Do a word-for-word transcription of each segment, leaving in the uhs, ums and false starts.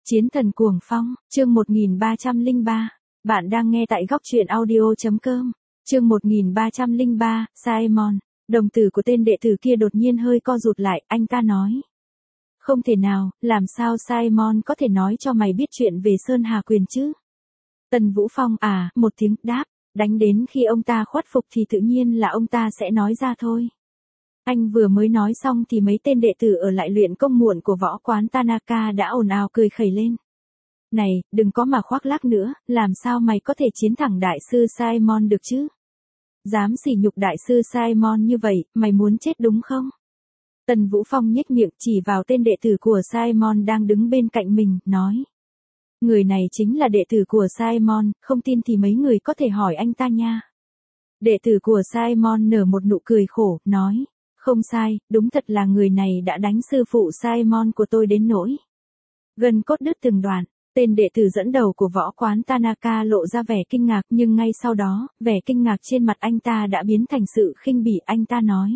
Chiến thần cuồng phong, chương một nghìn ba trăm lẻ ba. Bạn đang nghe tại góc truyện audio.com. Chương một nghìn ba trăm lẻ ba, Simon. Đồng tử của tên đệ tử kia đột nhiên hơi co rụt lại, anh ta nói. Không thể nào, làm sao Simon có thể nói cho mày biết chuyện về Sơn Hà Quyền chứ? Tần Vũ Phong à, một tiếng đáp, đánh đến khi ông ta khuất phục thì tự nhiên là ông ta sẽ nói ra thôi. Anh vừa mới nói xong thì mấy tên đệ tử ở lại luyện công muộn của võ quán Tanaka đã ồn ào cười khẩy lên. Này, đừng có mà khoác lác nữa, làm sao mày có thể chiến thẳng đại sư Simon được chứ? Dám sỉ nhục đại sư Simon như vậy, mày muốn chết đúng không? Tần Vũ Phong nhếch miệng chỉ vào tên đệ tử của Simon đang đứng bên cạnh mình, nói. Người này chính là đệ tử của Simon, không tin thì mấy người có thể hỏi anh ta nha. Đệ tử của Simon nở một nụ cười khổ, nói. Không sai, đúng thật là người này đã đánh sư phụ Simon của tôi đến nỗi gân cốt đứt từng đoạn. Tên đệ tử dẫn đầu của võ quán Tanaka lộ ra vẻ kinh ngạc, nhưng ngay sau đó, vẻ kinh ngạc trên mặt anh ta đã biến thành sự khinh bỉ. Anh ta nói.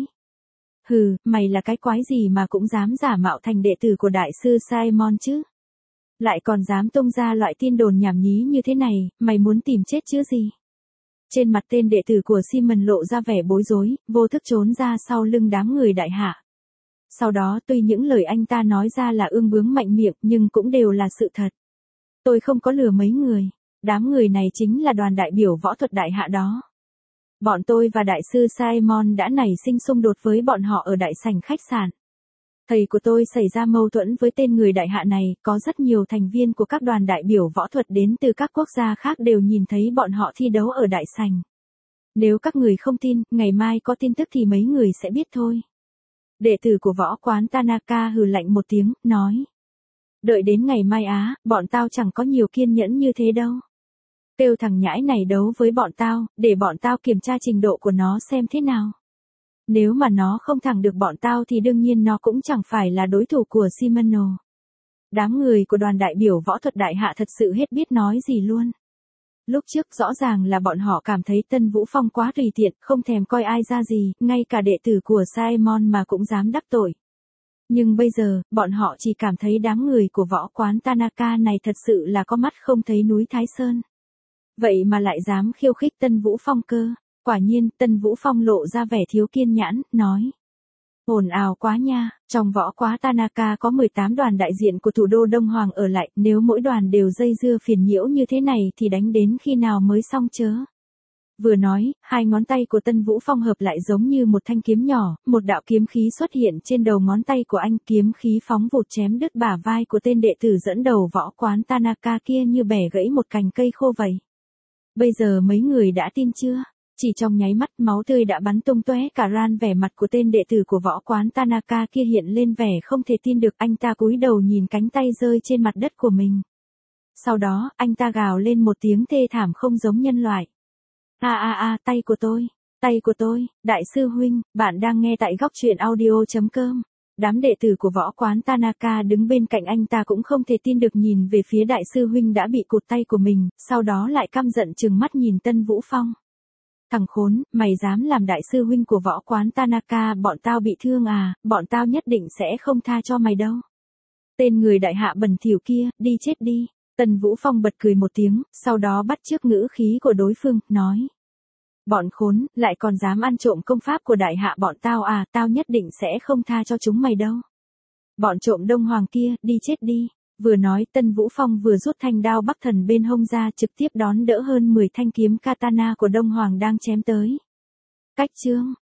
Hừ, mày là cái quái gì mà cũng dám giả mạo thành đệ tử của đại sư Simon chứ? Lại còn dám tung ra loại tin đồn nhảm nhí như thế này, mày muốn tìm chết chứ gì? Trên mặt tên đệ tử của Simon lộ ra vẻ bối rối, vô thức trốn ra sau lưng đám người đại hạ. Sau đó tuy những lời anh ta nói ra là ương bướng mạnh miệng nhưng cũng đều là sự thật. Tôi không có lừa mấy người. Đám người này chính là đoàn đại biểu võ thuật đại hạ đó. Bọn tôi và đại sư Simon đã nảy sinh xung đột với bọn họ ở đại sảnh khách sạn. Thầy của tôi xảy ra mâu thuẫn với tên người đại hạ này, có rất nhiều thành viên của các đoàn đại biểu võ thuật đến từ các quốc gia khác đều nhìn thấy bọn họ thi đấu ở đại sảnh. Nếu các người không tin, ngày mai có tin tức thì mấy người sẽ biết thôi. Đệ tử của võ quán Tanaka hừ lạnh một tiếng, nói. Đợi đến ngày mai á, bọn tao chẳng có nhiều kiên nhẫn như thế đâu. Kêu thằng nhãi này đấu với bọn tao, để bọn tao kiểm tra trình độ của nó xem thế nào. Nếu mà nó không thẳng được bọn tao thì đương nhiên nó cũng chẳng phải là đối thủ của Shimano. Đám người của đoàn đại biểu võ thuật đại hạ thật sự hết biết nói gì luôn. Lúc trước rõ ràng là bọn họ cảm thấy Tân Vũ Phong quá tùy tiện, không thèm coi ai ra gì, ngay cả đệ tử của Simon mà cũng dám đắc tội. Nhưng bây giờ, bọn họ chỉ cảm thấy đám người của võ quán Tanaka này thật sự là có mắt không thấy núi Thái Sơn. Vậy mà lại dám khiêu khích Tân Vũ Phong cơ. Quả nhiên, Tân Vũ Phong lộ ra vẻ thiếu kiên nhãn, nói. Ồn ào quá nha, trong võ quán Tanaka có mười tám đoàn đại diện của thủ đô Đông Hoàng ở lại, nếu mỗi đoàn đều dây dưa phiền nhiễu như thế này thì đánh đến khi nào mới xong chớ. Vừa nói, hai ngón tay của Tân Vũ Phong hợp lại giống như một thanh kiếm nhỏ, một đạo kiếm khí xuất hiện trên đầu ngón tay của anh, kiếm khí phóng vụt chém đứt bả vai của tên đệ tử dẫn đầu võ quán Tanaka kia như bẻ gãy một cành cây khô vậy. Bây giờ mấy người đã tin chưa? Chỉ trong nháy mắt máu tươi đã bắn tung tóe cả ran, vẻ mặt của tên đệ tử của võ quán Tanaka kia hiện lên vẻ không thể tin được, anh ta cúi đầu nhìn cánh tay rơi trên mặt đất của mình. Sau đó, anh ta gào lên một tiếng thê thảm không giống nhân loại. A a a, tay của tôi, tay của tôi, đại sư huynh, bạn đang nghe tại góc truyện audio.com. Đám đệ tử của võ quán Tanaka đứng bên cạnh anh ta cũng không thể tin được nhìn về phía đại sư huynh đã bị cụt tay của mình, sau đó lại căm giận trừng mắt nhìn Tân Vũ Phong. Thằng khốn, mày dám làm đại sư huynh của võ quán Tanaka, bọn tao bị thương à, bọn tao nhất định sẽ không tha cho mày đâu. Tên người đại hạ bẩn thỉu kia, đi chết đi. Tần Vũ Phong bật cười một tiếng, sau đó bắt chước ngữ khí của đối phương, nói. Bọn khốn, lại còn dám ăn trộm công pháp của đại hạ bọn tao à, tao nhất định sẽ không tha cho chúng mày đâu. Bọn trộm Đông Hoàng kia, đi chết đi. Vừa nói, Tân Vũ Phong vừa rút thanh đao Bắc Thần bên hông ra, trực tiếp đón đỡ hơn mười thanh kiếm katana của Đông Hoàng đang chém tới. Cách chương,